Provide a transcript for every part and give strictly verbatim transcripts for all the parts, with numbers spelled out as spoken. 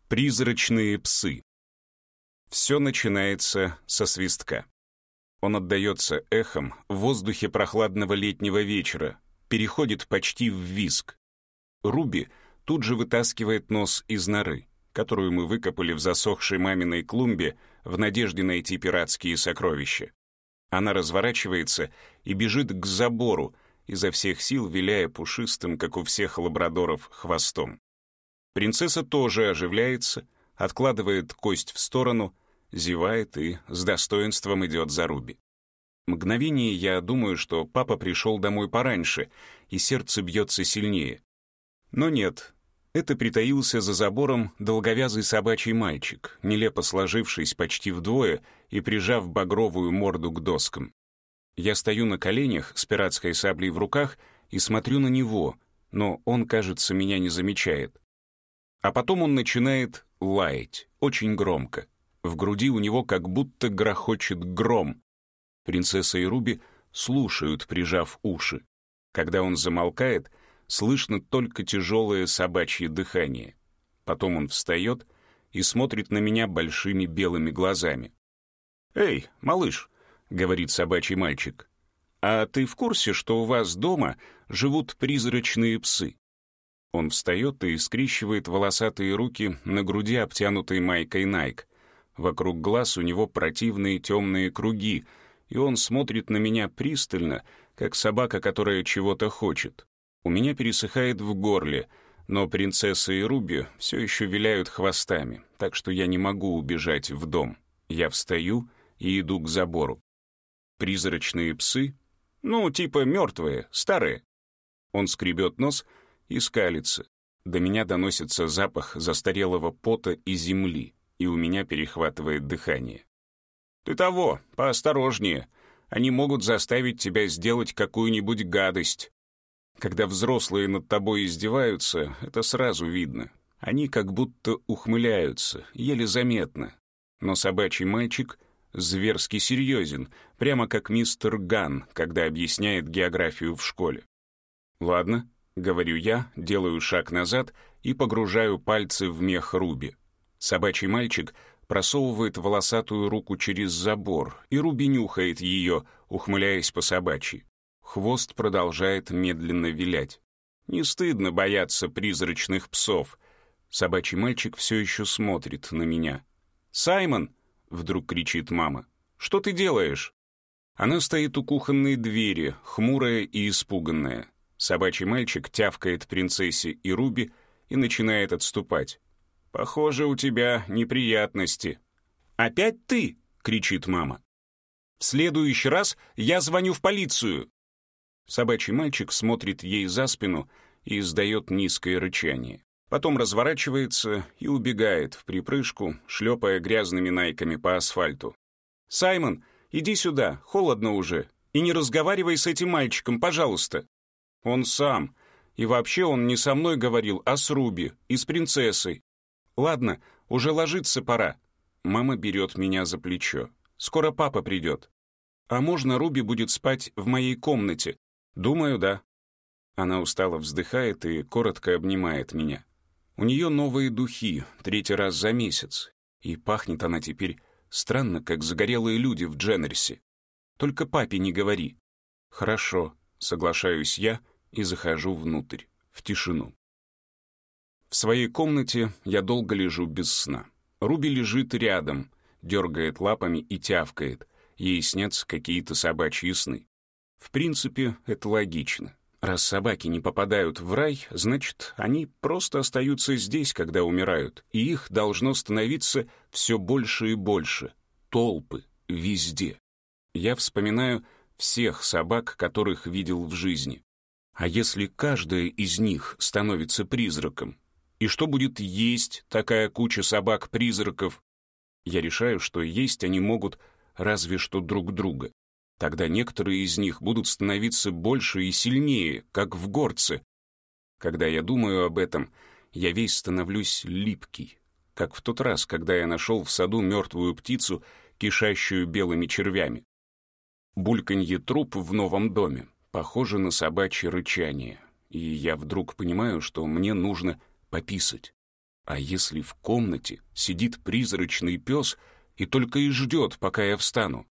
Призрачные псы. Все начинается со свистка. Он отдается эхом в воздухе прохладного летнего вечера, переходит почти в визг. Руби тут же вытаскивает нос из норы, которую мы выкопали в засохшей маминой клумбе в надежде найти пиратские сокровища. Она разворачивается и бежит к забору, изо всех сил виляя пушистым, как у всех лабрадоров, хвостом. Принцесса тоже оживляется, откладывает кость в сторону, зевает и с достоинством идет за Руби. Мгновение я думаю, что папа пришел домой пораньше, и сердце бьется сильнее. Но нет, это притаился за забором долговязый собачий мальчик, нелепо сложившись почти вдвое и прижав багровую морду к доскам. Я стою на коленях с пиратской саблей в руках и смотрю на него, но он, кажется, меня не замечает. А потом он начинает лаять, очень громко. В груди у него как будто грохочет гром. Принцесса и Руби слушают, прижав уши. Когда он замолкает, слышно только тяжелое собачье дыхание. Потом он встает и смотрит на меня большими белыми глазами. «Эй, малыш», — говорит собачий мальчик, «а ты в курсе, что у вас дома живут призрачные псы?» Он встает и скрещивает волосатые руки на груди, обтянутой майкой Nike. Вокруг глаз у него противные темные круги, и он смотрит на меня пристально, как собака, которая чего-то хочет. У меня пересыхает в горле, но принцесса и Руби все еще виляют хвостами, так что я не могу убежать в дом. Я встаю и иду к забору. Призрачные псы? Ну, типа мертвые, старые. Он скребет нос и скалится. До меня доносится запах застарелого пота и земли, и у меня перехватывает дыхание. «Ты того, поосторожнее. Они могут заставить тебя сделать какую-нибудь гадость». Когда взрослые над тобой издеваются, это сразу видно. Они как будто ухмыляются, еле заметно. Но собачий мальчик зверски серьезен, прямо как мистер Ган, когда объясняет географию в школе. «Ладно», — говорю я, делаю шаг назад и погружаю пальцы в мех Руби. Собачий мальчик просовывает волосатую руку через забор, и Руби нюхает ее, ухмыляясь по собачьи. Хвост продолжает медленно вилять. Не стыдно бояться призрачных псов. Собачий мальчик все еще смотрит на меня. «Саймон!» — вдруг кричит мама. «Что ты делаешь?» Она стоит у кухонной двери, хмурая и испуганная. Собачий мальчик тявкает принцессе и Руби и начинает отступать. «Похоже, у тебя неприятности». «Опять ты?» — кричит мама. «В следующий раз я звоню в полицию». Собачий мальчик смотрит ей за спину и издает низкое рычание. Потом разворачивается и убегает в припрыжку, шлепая грязными найками по асфальту. «Саймон, иди сюда, холодно уже, и не разговаривай с этим мальчиком, пожалуйста». «Он сам. И вообще он не со мной говорил, а с Руби и с принцессой». «Ладно, уже ложиться пора». Мама берет меня за плечо. «Скоро папа придет». «А можно Руби будет спать в моей комнате?» «Думаю, да». Она устало вздыхает и коротко обнимает меня. У нее новые духи, третий раз за месяц. И пахнет она теперь странно, как загорелые люди в Дженнерсе. «Только папе не говори». «Хорошо», — соглашаюсь я и захожу внутрь, в тишину. В своей комнате я долго лежу без сна. Руби лежит рядом, дергает лапами и тявкает. Ей снятся какие-то собачьи сны. В принципе, это логично. Раз собаки не попадают в рай, значит, они просто остаются здесь, когда умирают, и их должно становиться все больше и больше. Толпы везде. Я вспоминаю всех собак, которых видел в жизни. А если каждая из них становится призраком? И что будет есть такая куча собак-призраков? Я решаю, что есть они могут разве что друг друга. Тогда некоторые из них будут становиться больше и сильнее, как в горце. Когда я думаю об этом, я весь становлюсь липкий, как в тот раз, когда я нашел в саду мертвую птицу, кишащую белыми червями. Бульканье труп в новом доме похоже на собачье рычание, и я вдруг понимаю, что мне нужно пописать. А если в комнате сидит призрачный пес и только и ждет, пока я встану?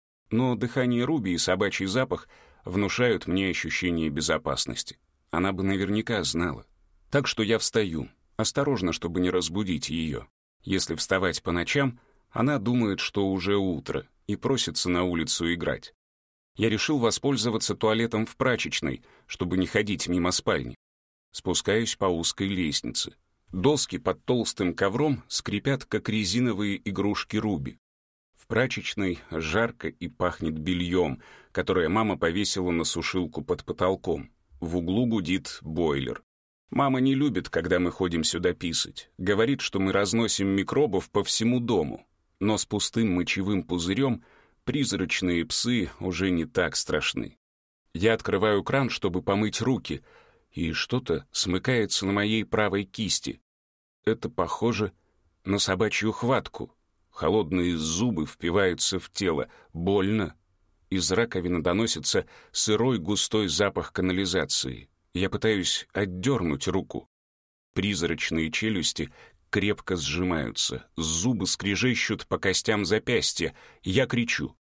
Но дыхание Руби и собачий запах внушают мне ощущение безопасности. Она бы наверняка знала. Так что я встаю, осторожно, чтобы не разбудить ее. Если вставать по ночам, она думает, что уже утро, и просится на улицу играть. Я решил воспользоваться туалетом в прачечной, чтобы не ходить мимо спальни. Спускаюсь по узкой лестнице. Доски под толстым ковром скрипят, как резиновые игрушки Руби. В прачечной жарко и пахнет бельем, которое мама повесила на сушилку под потолком. В углу гудит бойлер. Мама не любит, когда мы ходим сюда писать. Говорит, что мы разносим микробов по всему дому. Но с пустым мочевым пузырем призрачные псы уже не так страшны. Я открываю кран, чтобы помыть руки, и что-то смыкается на моей правой кисти. Это похоже на собачью хватку. Холодные зубы впиваются в тело. Больно. Из раковины доносится сырой густой запах канализации. Я пытаюсь отдернуть руку. Призрачные челюсти крепко сжимаются, зубы скрежещут по костям запястья. Я кричу.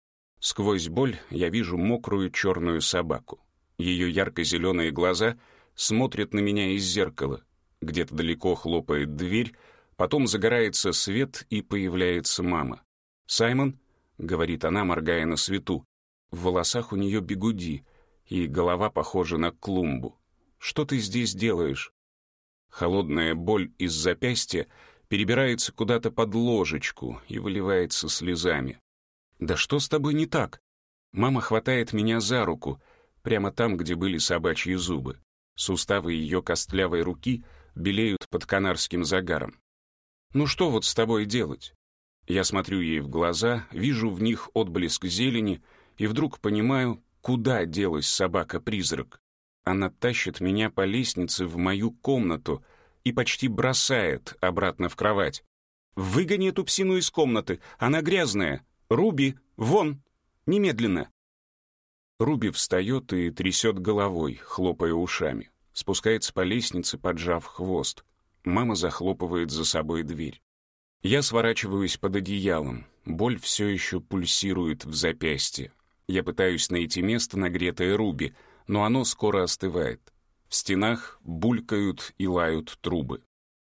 Сквозь боль я вижу мокрую черную собаку. Ее ярко-зеленые глаза смотрят на меня из зеркала. Где-то далеко хлопает дверь, потом загорается свет, и появляется мама. «Саймон», — говорит она, моргая на свету, в волосах у нее бигуди, и голова похожа на клумбу. «Что ты здесь делаешь?» Холодная боль из запястья перебирается куда-то под ложечку и выливается слезами. «Да что с тобой не так?» Мама хватает меня за руку, прямо там, где были собачьи зубы. Суставы ее костлявой руки белеют под канарским загаром. «Ну что вот с тобой делать?» Я смотрю ей в глаза, вижу в них отблеск зелени, и вдруг понимаю, куда делась собака-призрак. Она тащит меня по лестнице в мою комнату и почти бросает обратно в кровать. «Выгони эту псину из комнаты, она грязная! Руби, вон! Немедленно!» Руби встает и трясет головой, хлопая ушами. Спускается по лестнице, поджав хвост. Мама захлопывает за собой дверь. Я сворачиваюсь под одеялом. Боль все еще пульсирует в запястье. Я пытаюсь найти место, нагретое Руби, но оно скоро остывает. В стенах булькают и лают трубы.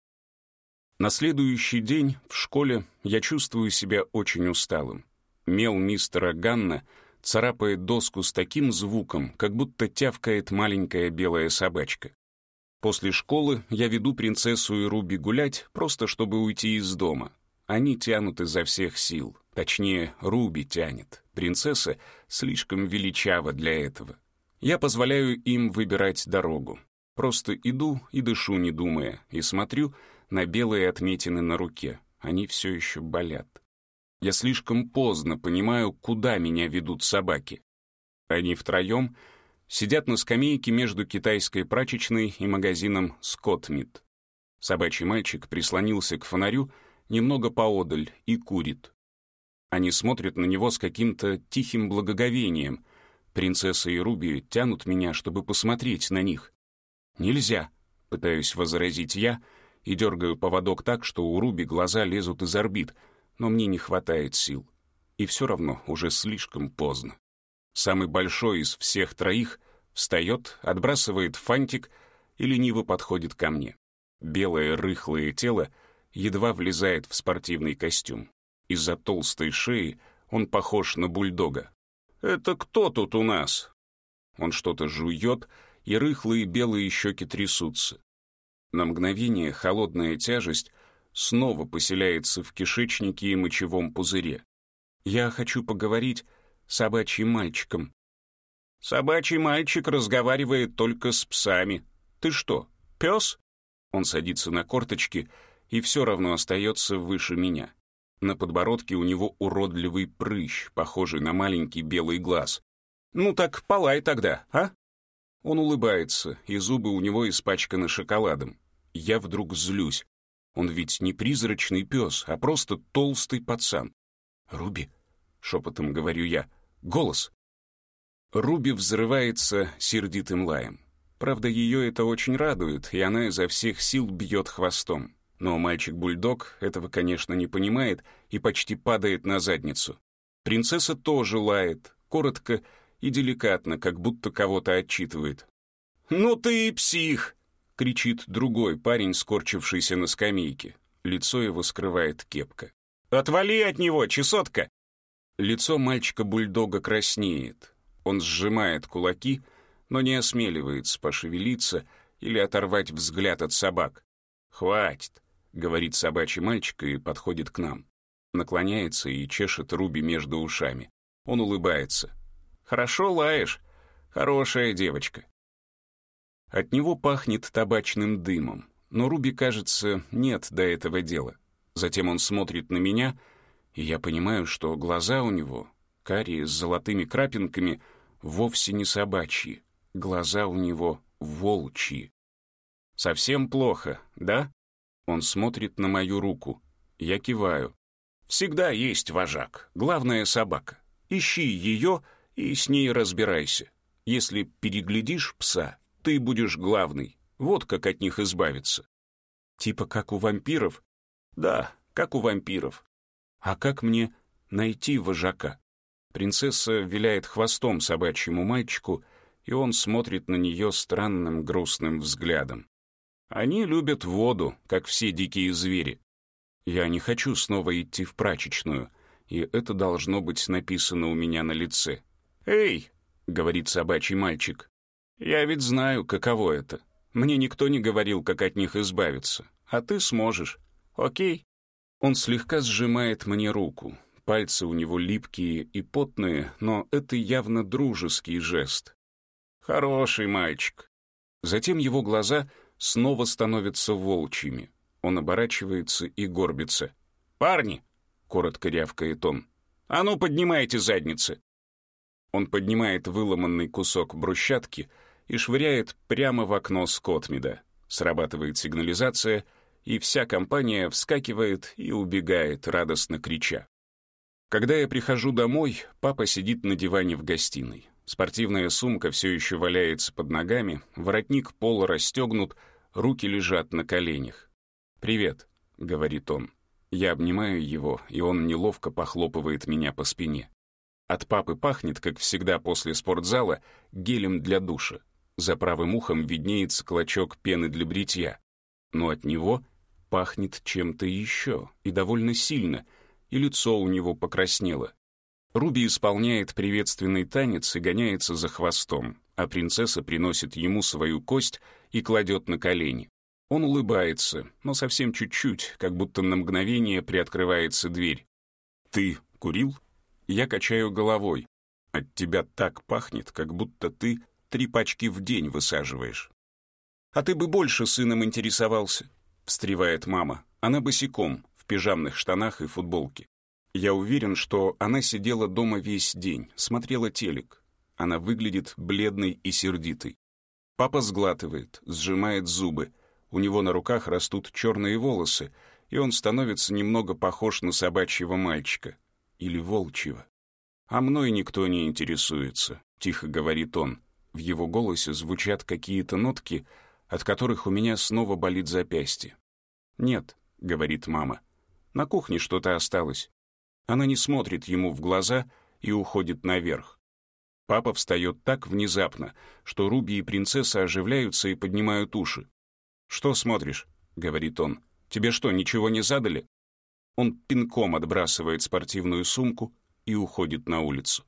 На следующий день в школе я чувствую себя очень усталым. Мел мистера Ганна царапает доску с таким звуком, как будто тявкает маленькая белая собачка. После школы я веду принцессу и Руби гулять, просто чтобы уйти из дома. Они тянут изо всех сил. Точнее, Руби тянет. Принцесса слишком величава для этого. Я позволяю им выбирать дорогу. Просто иду и дышу, не думая, и смотрю на белые отметины на руке. Они все еще болят. Я слишком поздно понимаю, куда меня ведут собаки. Они втроем сидят на скамейке между китайской прачечной и магазином «Скоттмит». Собачий мальчик прислонился к фонарю немного поодаль и курит. Они смотрят на него с каким-то тихим благоговением. Принцесса и Руби тянут меня, чтобы посмотреть на них. «Нельзя», — пытаюсь возразить я, и дергаю поводок так, что у Руби глаза лезут из орбит, но мне не хватает сил. И все равно уже слишком поздно. Самый большой из всех троих встает, отбрасывает фантик и лениво подходит ко мне. Белое рыхлое тело едва влезает в спортивный костюм. Из-за толстой шеи он похож на бульдога. «Это кто тут у нас?» Он что-то жует, и рыхлые белые щеки трясутся. На мгновение холодная тяжесть снова поселяется в кишечнике и мочевом пузыре. «Я хочу поговорить с собачьим мальчиком». «Собачий мальчик разговаривает только с псами. Ты что, пес?» Он садится на корточки и все равно остается выше меня. На подбородке у него уродливый прыщ, похожий на маленький белый глаз. «Ну так полай тогда, а?» Он улыбается, и зубы у него испачканы шоколадом. Я вдруг злюсь. Он ведь не призрачный пес, а просто толстый пацан. «Руби», — шепотом говорю я, — «голос». Руби взрывается сердитым лаем. Правда, ее это очень радует, и она изо всех сил бьет хвостом. Но мальчик-бульдог этого, конечно, не понимает и почти падает на задницу. Принцесса тоже лает, коротко и деликатно, как будто кого-то отчитывает. «Ну ты и псих!» — кричит другой парень, скорчившийся на скамейке. Лицо его скрывает кепка. «Отвали от него, чесотка!» Лицо мальчика-бульдога краснеет. Он сжимает кулаки, но не осмеливается пошевелиться или оторвать взгляд от собак. «Хватит», — говорит собачий мальчик и подходит к нам. Наклоняется и чешет Руби между ушами. Он улыбается. «Хорошо лаешь. Хорошая девочка». От него пахнет табачным дымом, но Руби, кажется, нет до этого дела. Затем он смотрит на меня, и я понимаю, что глаза у него, карие с золотыми крапинками, вовсе не собачьи. Глаза у него волчьи. «Совсем плохо, да?» Он смотрит на мою руку. Я киваю. «Всегда есть вожак, главная собака. Ищи ее и с ней разбирайся. Если переглядишь пса, ты будешь главный. Вот как от них избавиться». «Типа как у вампиров?» «Да, как у вампиров». «А как мне найти вожака?» Принцесса виляет хвостом собачьему мальчику, и он смотрит на нее странным грустным взглядом. «Они любят воду, как все дикие звери». Я не хочу снова идти в прачечную, и это должно быть написано у меня на лице. «Эй!» — говорит собачий мальчик. «Я ведь знаю, каково это. Мне никто не говорил, как от них избавиться. А ты сможешь. Окей?» Он слегка сжимает мне руку. Пальцы у него липкие и потные, но это явно дружеский жест. «Хороший мальчик». Затем его глаза снова становятся волчьими. Он оборачивается и горбится. «Парни!» — коротко рявкает он. «А ну, поднимайте задницы!» Он поднимает выломанный кусок брусчатки и швыряет прямо в окно Скотмида. Срабатывает сигнализация, и вся компания вскакивает и убегает, радостно крича. Когда я прихожу домой, папа сидит на диване в гостиной. Спортивная сумка все еще валяется под ногами, воротник пола расстегнут, руки лежат на коленях. «Привет», — говорит он. Я обнимаю его, и он неловко похлопывает меня по спине. От папы пахнет, как всегда после спортзала, гелем для душа. За правым ухом виднеется клочок пены для бритья. Но от него пахнет чем-то еще, и довольно сильно, и лицо у него покраснело. Руби исполняет приветственный танец и гоняется за хвостом, а принцесса приносит ему свою кость и кладет на колени. Он улыбается, но совсем чуть-чуть, как будто на мгновение приоткрывается дверь. «Ты курил?» Я качаю головой. «От тебя так пахнет, как будто ты три пачки в день высаживаешь». «А ты бы больше сыном интересовался», — встревает мама. Она босиком, в пижамных штанах и футболке. Я уверен, что она сидела дома весь день, смотрела телек. Она выглядит бледной и сердитой. Папа сглатывает, сжимает зубы. У него на руках растут черные волосы, и он становится немного похож на собачьего мальчика. Или волчьего. «А мной никто не интересуется», — тихо говорит он. В его голосе звучат какие-то нотки, от которых у меня снова болит запястье. «Нет», — говорит мама, — «на кухне что-то осталось». Она не смотрит ему в глаза и уходит наверх. Папа встает так внезапно, что Руби и принцесса оживляются и поднимают уши. «Что смотришь?» — говорит он. «Тебе что, ничего не задали?» Он пинком отбрасывает спортивную сумку и уходит на улицу.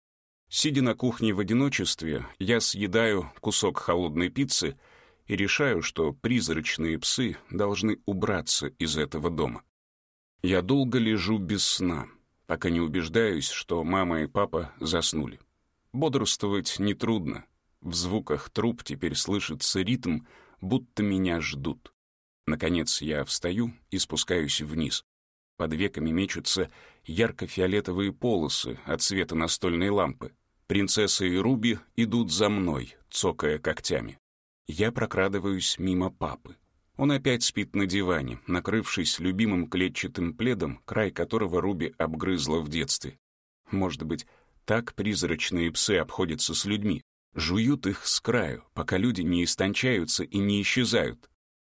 Сидя на кухне в одиночестве, я съедаю кусок холодной пиццы и решаю, что призрачные псы должны убраться из этого дома. Я долго лежу без сна, пока не убеждаюсь, что мама и папа заснули. Бодрствовать нетрудно. В звуках труб теперь слышится ритм, будто меня ждут. Наконец я встаю и спускаюсь вниз. Под веками мечутся ярко-фиолетовые полосы от света настольной лампы. Принцесса и Руби идут за мной, цокая когтями. Я прокрадываюсь мимо папы. Он опять спит на диване, накрывшись любимым клетчатым пледом, край которого Руби обгрызла в детстве. Может быть, так призрачные псы обходятся с людьми, жуют их с краю, пока люди не истончаются и не исчезают.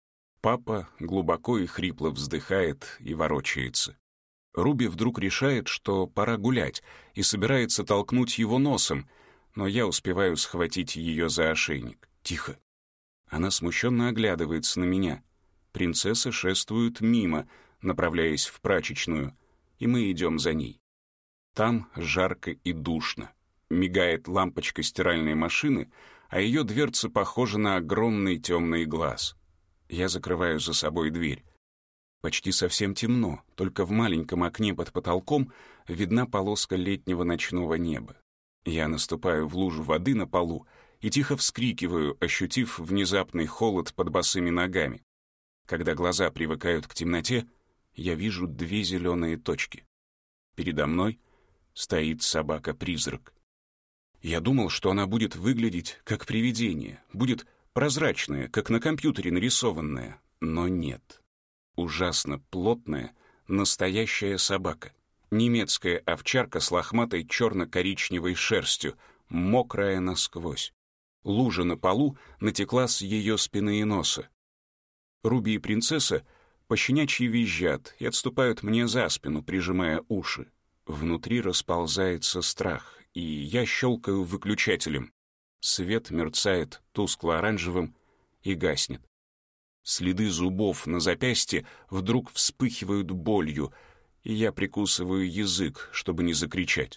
Папа глубоко и хрипло вздыхает и ворочается. Руби вдруг решает, что пора гулять, и собирается толкнуть его носом, но я успеваю схватить ее за ошейник. «Тихо!» Она смущенно оглядывается на меня. Принцесса шествует мимо, направляясь в прачечную, и мы идем за ней. Там жарко и душно. Мигает лампочка стиральной машины, а ее дверца похожа на огромный темный глаз. Я закрываю за собой дверь. Почти совсем темно, только в маленьком окне под потолком видна полоска летнего ночного неба. Я наступаю в лужу воды на полу и тихо вскрикиваю, ощутив внезапный холод под босыми ногами. Когда глаза привыкают к темноте, я вижу две зеленые точки. Передо мной стоит собака-призрак. Я думал, что она будет выглядеть как привидение, будет прозрачная, как на компьютере нарисованная, но нет. Ужасно плотная, настоящая собака. Немецкая овчарка с лохматой черно-коричневой шерстью, мокрая насквозь. Лужа на полу натекла с ее спины и носа. Руби и принцесса пощенячьи визжат и отступают мне за спину, прижимая уши. Внутри расползается страх, и я щелкаю выключателем. Свет мерцает тускло-оранжевым и гаснет. Следы зубов на запястье вдруг вспыхивают болью, и я прикусываю язык, чтобы не закричать.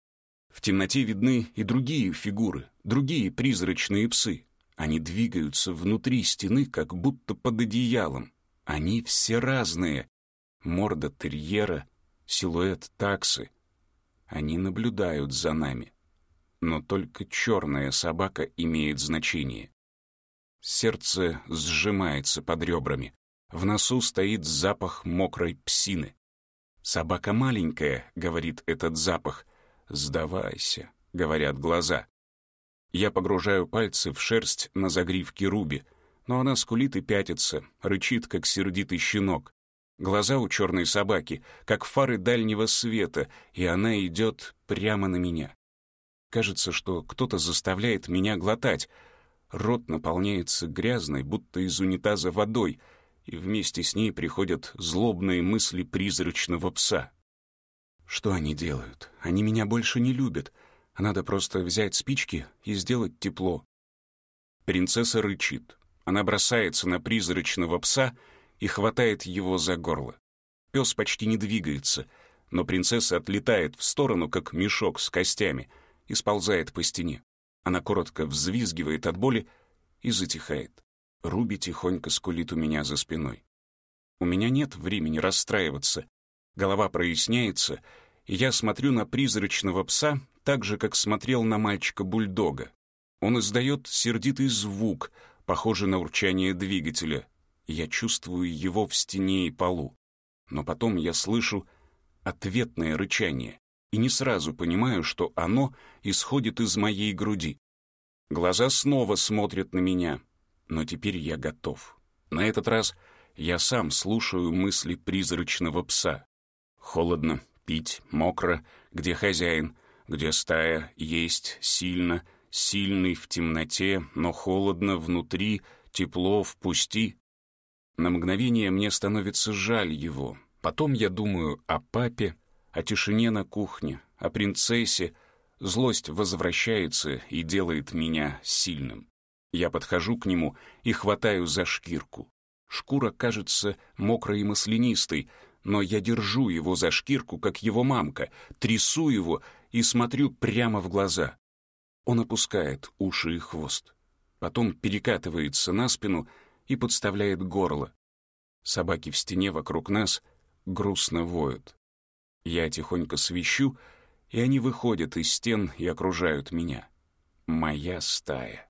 В темноте видны и другие фигуры, другие призрачные псы. Они двигаются внутри стены, как будто под одеялом. Они все разные. Морда терьера, силуэт таксы. Они наблюдают за нами. Но только черная собака имеет значение. Сердце сжимается под ребрами. В носу стоит запах мокрой псины. «Собака маленькая», — говорит этот запах. «Сдавайся», — говорят глаза. Я погружаю пальцы в шерсть на загривке Руби, но она скулит и пятится, рычит, как сердитый щенок. Глаза у черной собаки, как фары дальнего света, и она идет прямо на меня. Кажется, что кто-то заставляет меня глотать. Рот наполняется грязной, будто из унитаза водой, и вместе с ней приходят злобные мысли призрачного пса. Что они делают? Они меня больше не любят. Надо просто взять спички и сделать тепло. Принцесса рычит. Она бросается на призрачного пса и хватает его за горло. Пес почти не двигается, но принцесса отлетает в сторону, как мешок с костями, и сползает по стене. Она коротко взвизгивает от боли и затихает. Руби тихонько скулит у меня за спиной. У меня нет времени расстраиваться. Голова проясняется, и я смотрю на призрачного пса так же, как смотрел на мальчика-бульдога. Он издает сердитый звук, похожий на урчание двигателя. Я чувствую его в стене и полу. Но потом я слышу ответное рычание и не сразу понимаю, что оно исходит из моей груди. Глаза снова смотрят на меня, но теперь я готов. На этот раз я сам слушаю мысли призрачного пса. Холодно, пить, мокро, где хозяин, где стая, есть, сильно, сильный в темноте, но холодно внутри, тепло, впусти. На мгновение мне становится жаль его. Потом я думаю о папе, о тишине на кухне, о принцессе. Злость возвращается и делает меня сильным. Я подхожу к нему и хватаю за шкирку. Шкура кажется мокрой и маслянистой, но я держу его за шкирку, как его мамка, трясу его и смотрю прямо в глаза. Он опускает уши и хвост. Потом перекатывается на спину и подставляет горло. Собаки в стене вокруг нас грустно воют. Я тихонько свищу, и они выходят из стен и окружают меня. Моя стая.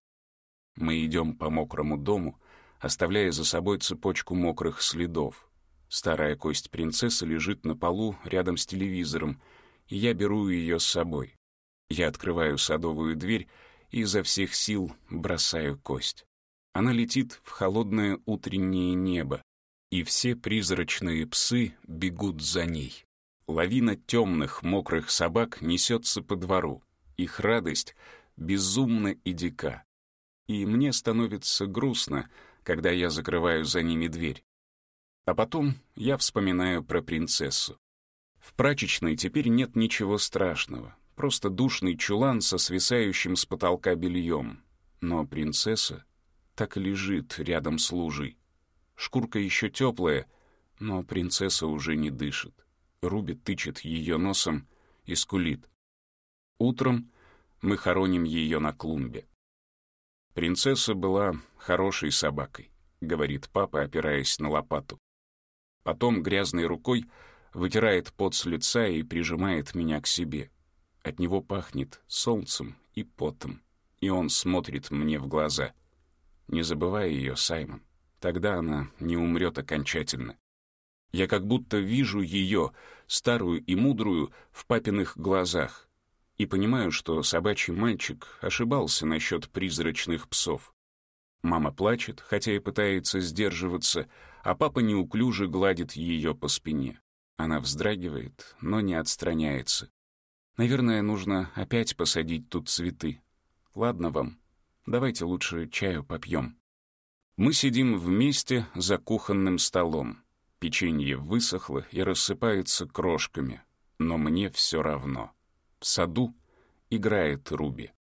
Мы идем по мокрому дому, оставляя за собой цепочку мокрых следов. Старая кость принцессы лежит на полу рядом с телевизором, и я беру ее с собой. Я открываю садовую дверь и изо всех сил бросаю кость. Она летит в холодное утреннее небо, и все призрачные псы бегут за ней. Лавина темных, мокрых собак несется по двору. Их радость безумна и дика. И мне становится грустно, когда я закрываю за ними дверь. А потом я вспоминаю про принцессу. В прачечной теперь нет ничего страшного, просто душный чулан со свисающим с потолка бельем. Но принцесса так и лежит рядом с лужей. Шкурка еще теплая, но принцесса уже не дышит. Руби тычет ее носом и скулит. Утром мы хороним ее на клумбе. «Принцесса была хорошей собакой», — говорит папа, опираясь на лопату. Потом грязной рукой вытирает пот с лица и прижимает меня к себе. От него пахнет солнцем и потом, и он смотрит мне в глаза. Не забывай ее, Саймон, тогда она не умрет окончательно. Я как будто вижу ее, старую и мудрую, в папиных глазах, и понимаю, что собачий мальчик ошибался насчет призрачных псов. Мама плачет, хотя и пытается сдерживаться, а папа неуклюже гладит ее по спине. Она вздрагивает, но не отстраняется. Наверное, нужно опять посадить тут цветы. Ладно вам, давайте лучше чаю попьем. Мы сидим вместе за кухонным столом. Печенье высохло и рассыпается крошками, но мне все равно. В саду играет Руби.